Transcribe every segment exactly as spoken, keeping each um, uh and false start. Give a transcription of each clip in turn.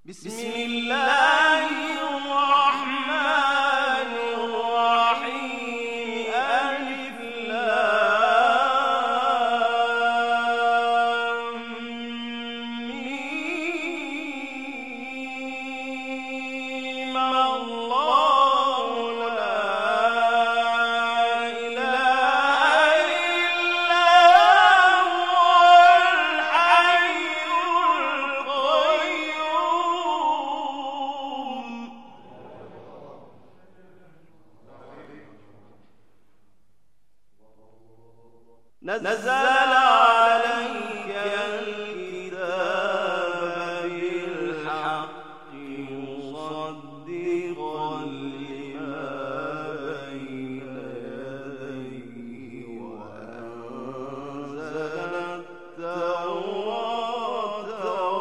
بسم الله الرحمن الرحيم. ألف لام ميم. الله لا إله إلا هو الحي القيوم. نزل عليك الكتاب بالحق مصدقا لما بين يديه وأنزل التوراة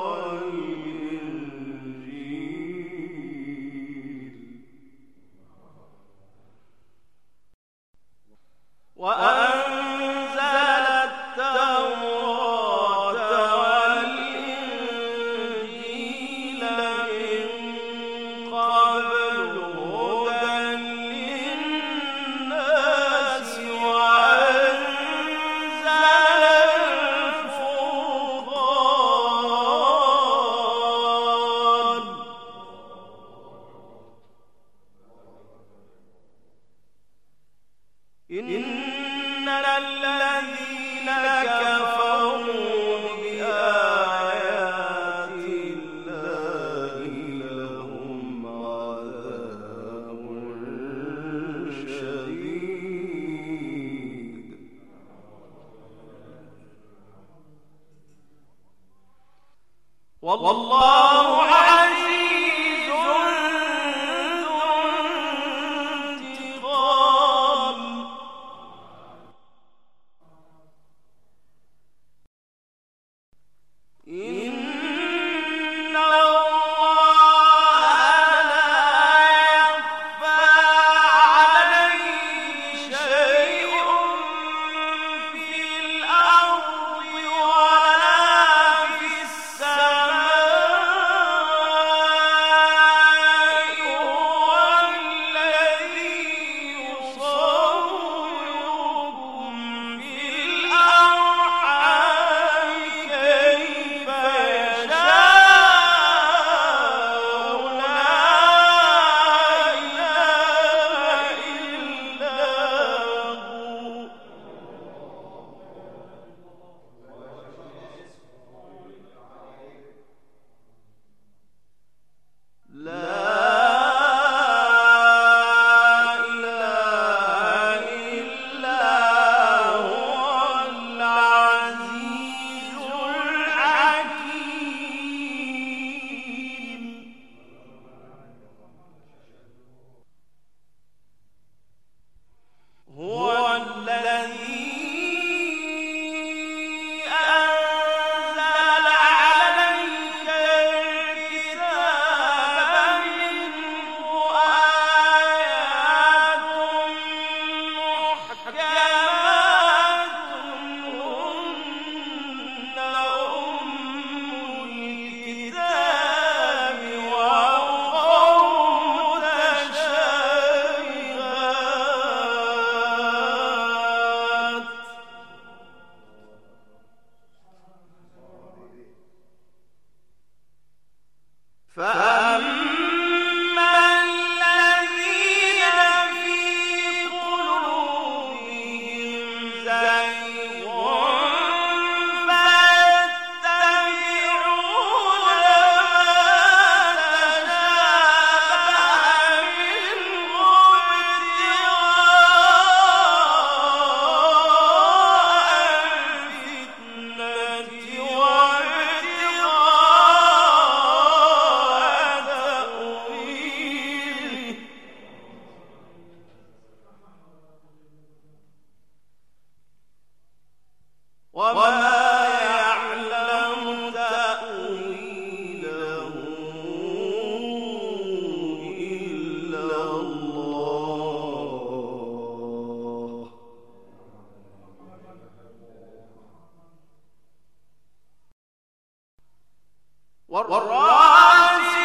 والإنجيل وأنزل التوراة والإنجيل من قبل هدى للناس وأنزل الفرقان. إن الذين كفروا بآيات الله لهم عذاب شديد والله عزيز ذو انتقام. إن الله لا يخفى عليه شيء في الأرض ولا في السماء. هو الذي يصوركم في الأرحام كيف يشاء. لا إله إلا هو. لا إله إلا هو العزيز الحكيم. هو الذي أنزل عليك الكتاب منه آيات محكمات هن أم الكتاب وأخر متشابهات. فأما الذين في قلوبهم زيغ فيتبعون ما تشابه منه ابتغاء الفتنة وابتغاء تأويله. وما يعلم تأويله إلا الله. والراسخون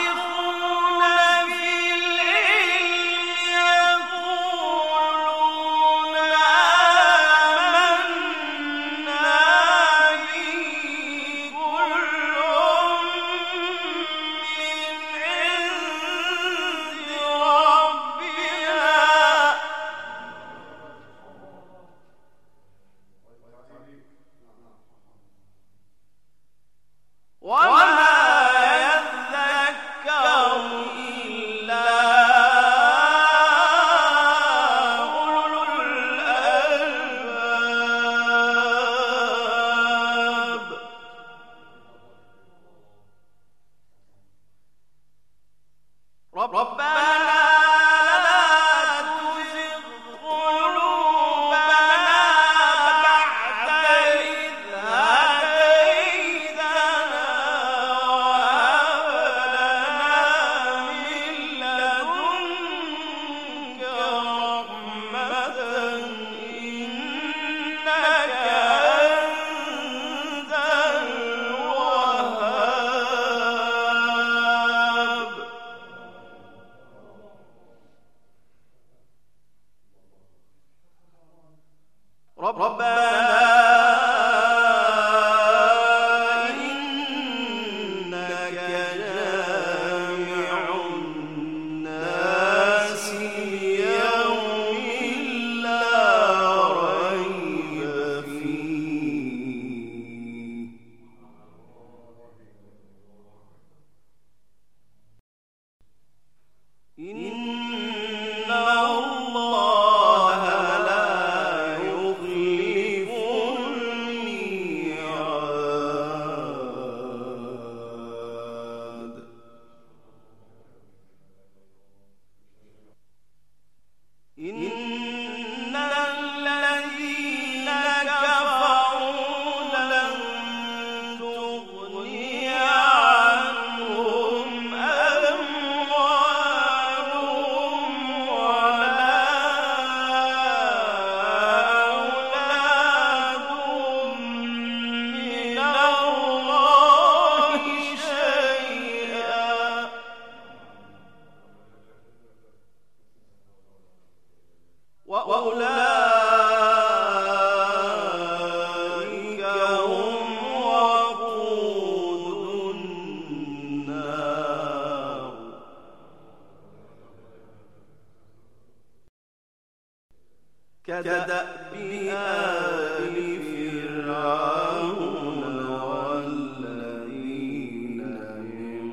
كدأب آل فرعون والذين من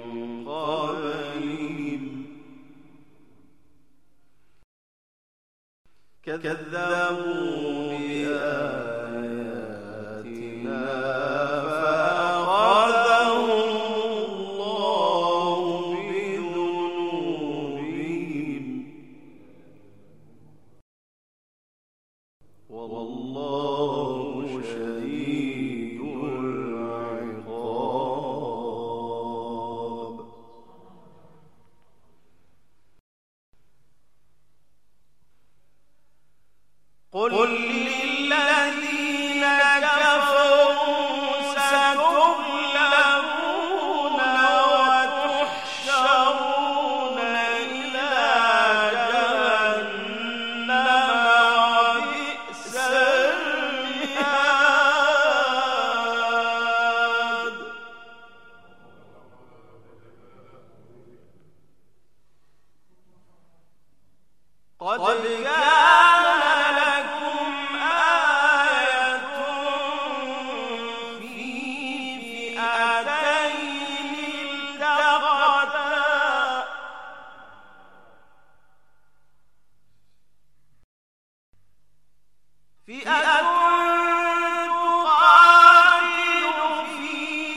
قبلهم كذبوا بآياتنا فأخذهم الله بذنوبهم والله شديد العقاب. قل للذين كفروا ستغلبون وتحشرون إلى جهنم وبئس المهاد. قد كان لكم آية في فئتين التقتا فئة تقاتل في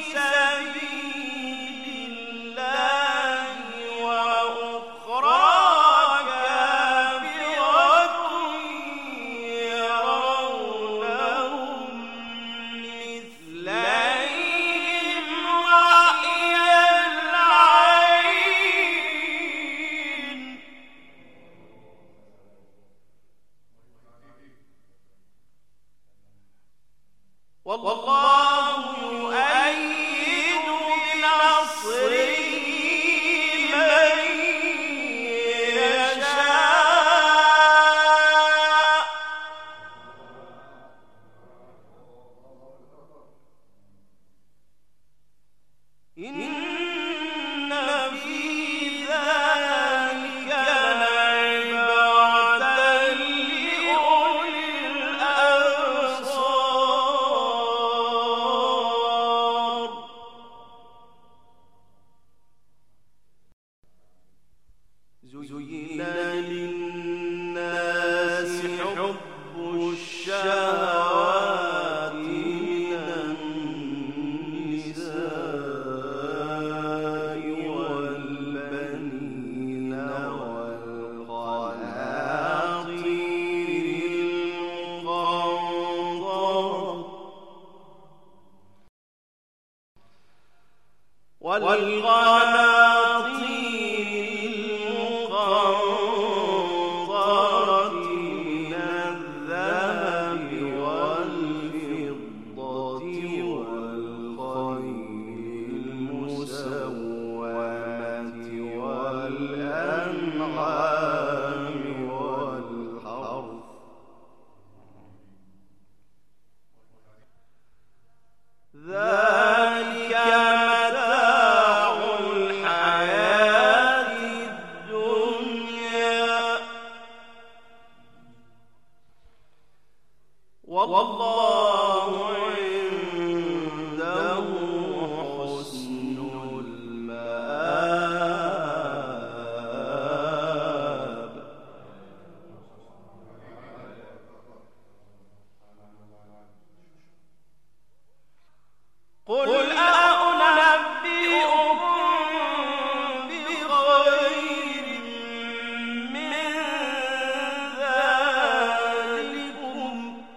سبيل الله وأخرى كافرة يرونهم مثليهم رأي العين والله يؤيد بنصره من يشاء إن في ذلك لعبرة لأولي الأبصار. زين للناس حب الشهوات من النساء والبنين والقناطير المقنطرة والقناطير المقنطرة من الذهب والفضة والخيل المسومة والأنعام والحرث ذلك متاع الحياة الدنيا والله عنده حسن المآب. قل أنبئكم بخير من ذلكم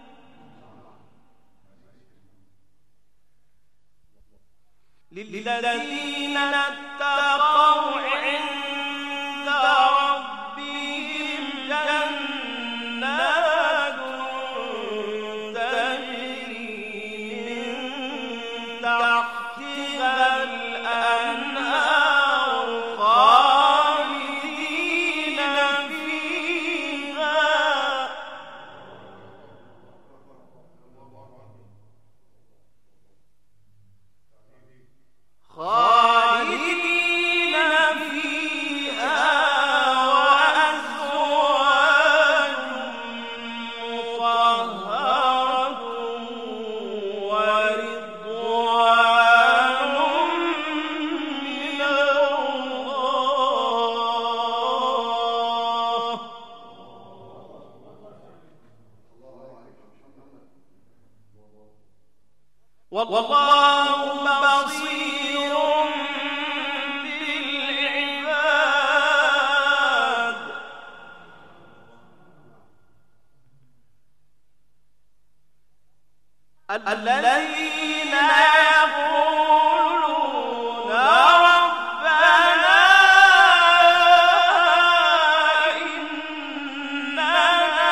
للذين اتقوا عند ربهم جنات تجري من تحتها الأنهار خالدين فيها خالدين والله بصير بالعباد. الذين يقولون ربنا إننا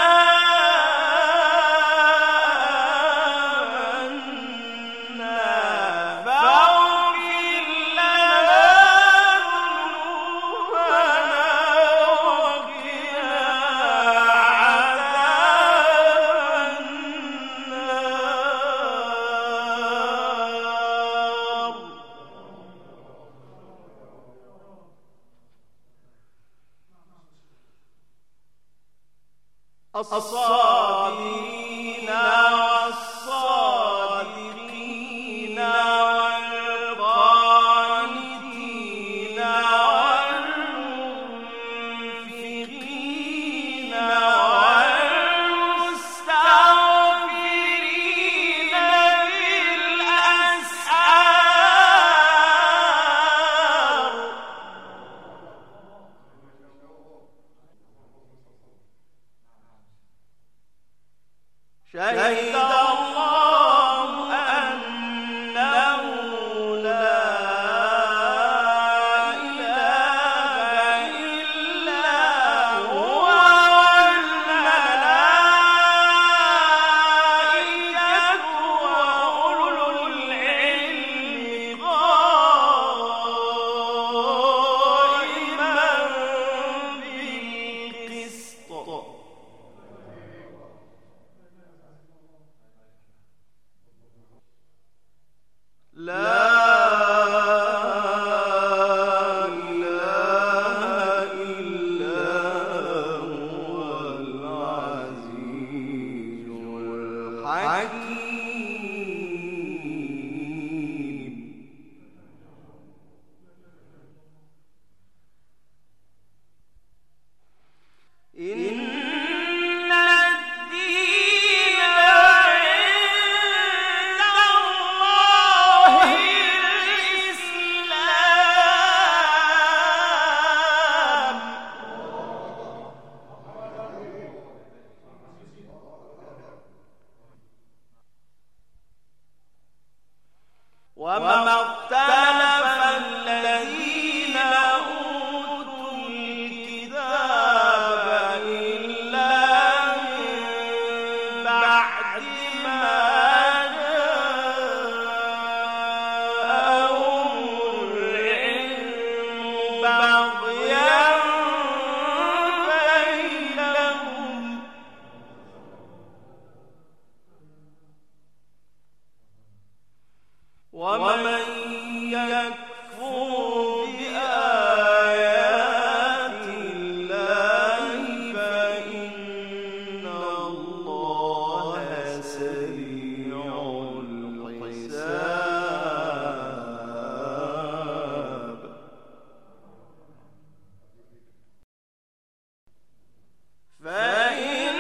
آمنا فاغفر لنا ذنوبنا وقنا عذاب النار. الصابرين والصادقين والقانتين والمنفقين والمستغفرين بالأسحار. شهد الله أنه لا إله إلا هو والملائكة وأولو العلم قائما بالقسط. لا إله إلا هو العزيز الحكيم. إن الدين عند الله الإسلام. وما اختلف الذين أوتوا الكتاب إلا من بعد ما جاءهم العلم بغيا بينهم. ومن يكفر بآيات الله فإن الله سريع الحساب. فإن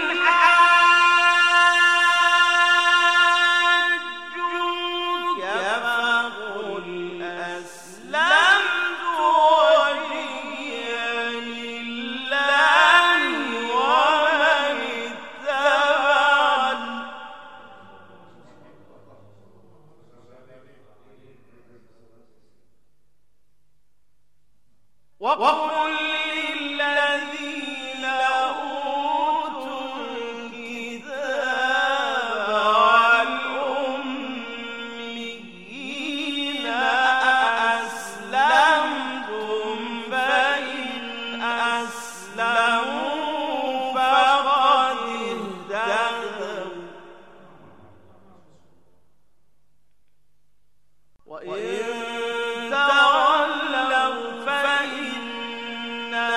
حاجوك فقل أسلمت وجهي لله ومن اتبعني. وقل للذين أوتوا الكتاب والأميين أأسلمتم فإن أسلموا فقد اهتدوا وإن تولوا فإنما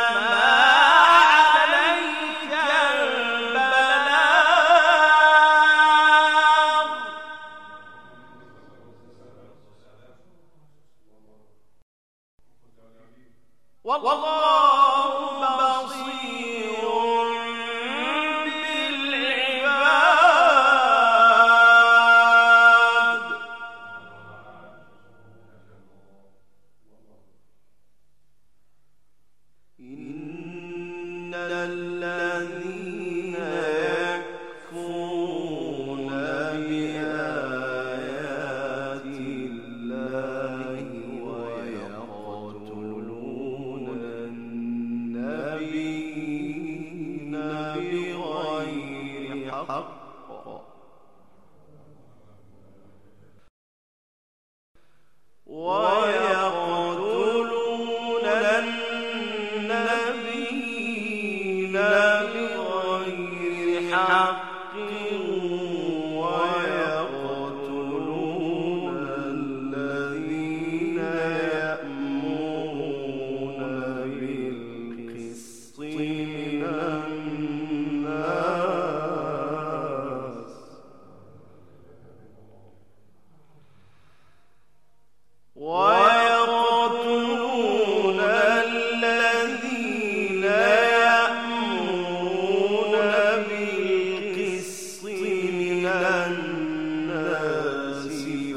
عليك البلاغ. والله بصير بالعباد. الذين يكفرون بآيات الله ويقتلون النبيين بغير حق ويقتلون النبيين بغير حق ويقتلون الذين يأمرون بالقسط من الناس ويقتلون الذين يأمرون بالقسط من الناس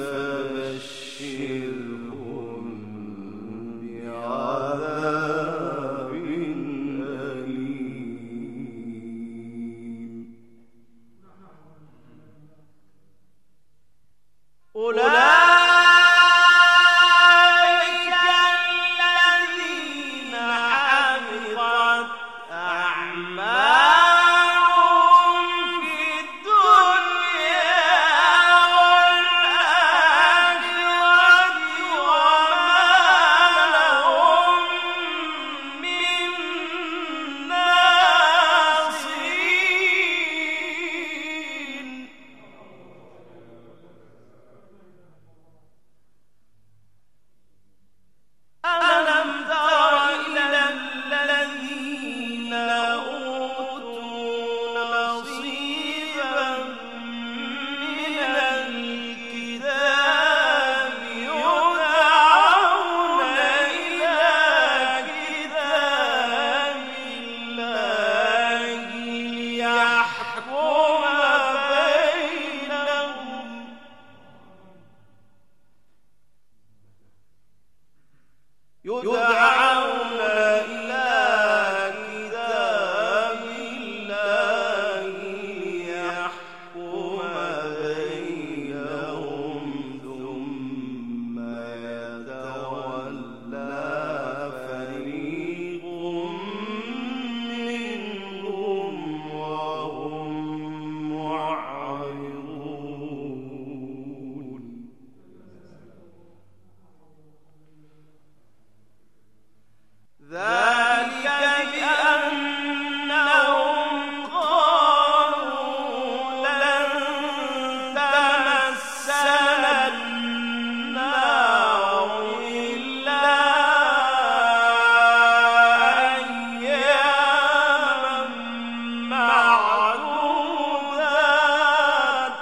فبشرهم بعذاب أليم. أولئك الذين حبطت أعمالهم في الدنيا والآخرة وما لهم من ناصرين. ألم تر إلى الذين أوتوا نصيبا من الكتاب يدعون إلى كتاب الله ليحكم بينهم يدعون إلى كتاب الله ليحكم بينهم ثم يتولى فريق منهم وهم معرضون. ذلك بأنهم قالوا لن تمسنا النار إلا أياما معدودات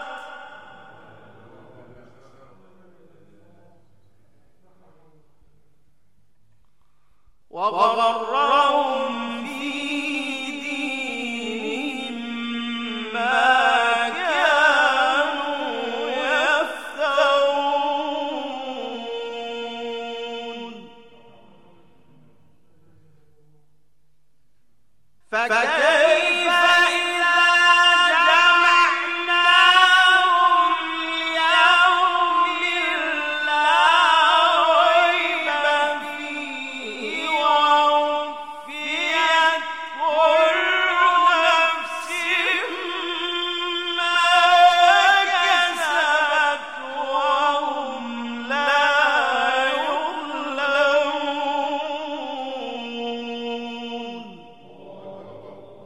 وغرهم في دينهم ما كانوا يفترون. فكيف إذا جمعناهم ليوم لا ريب فيه ووفيت كل نفس ما كسبت وهم لا يظلمون.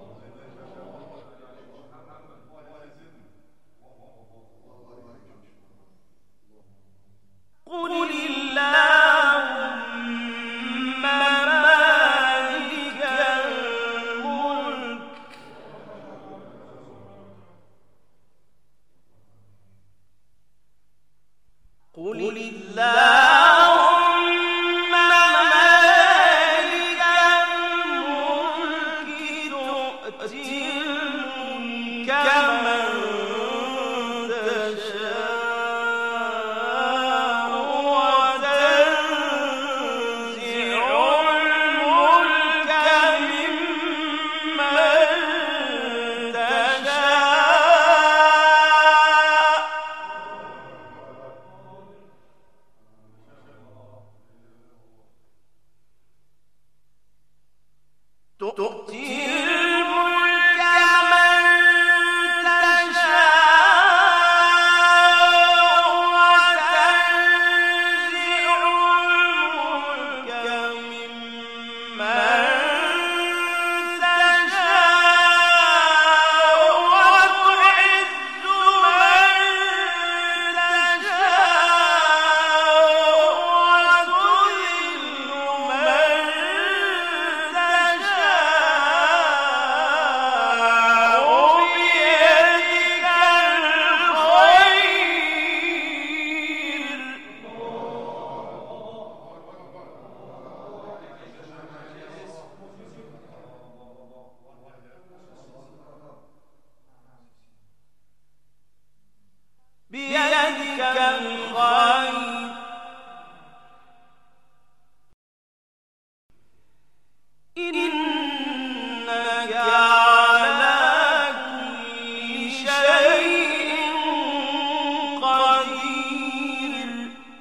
تؤتي الملك من تشاء وتنزع الملك ممن بيدك الخير إنك على كل شيء قدير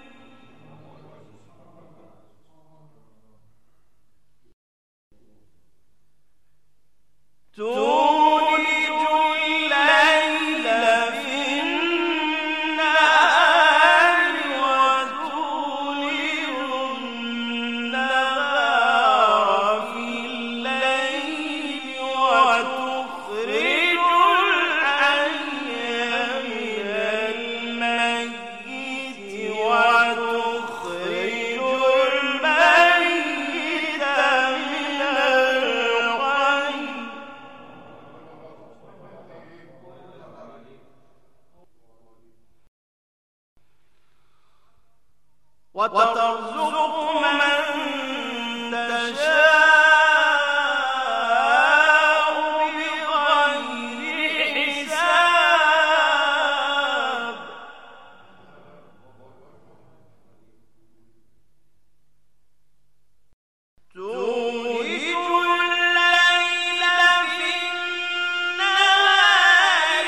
وترزق من تشاء بغير حساب تولج الليل في النهار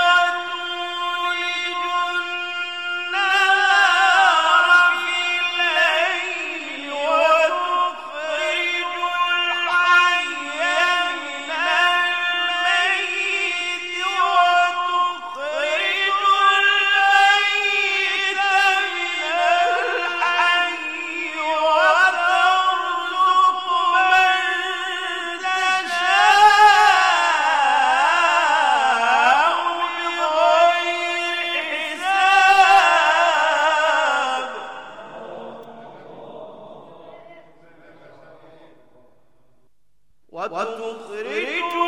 وتولج النهار في الليل وتخرج الحي من الميت وتخرج الميت من الحي وترزق من تشاء بغير حساب وتخرج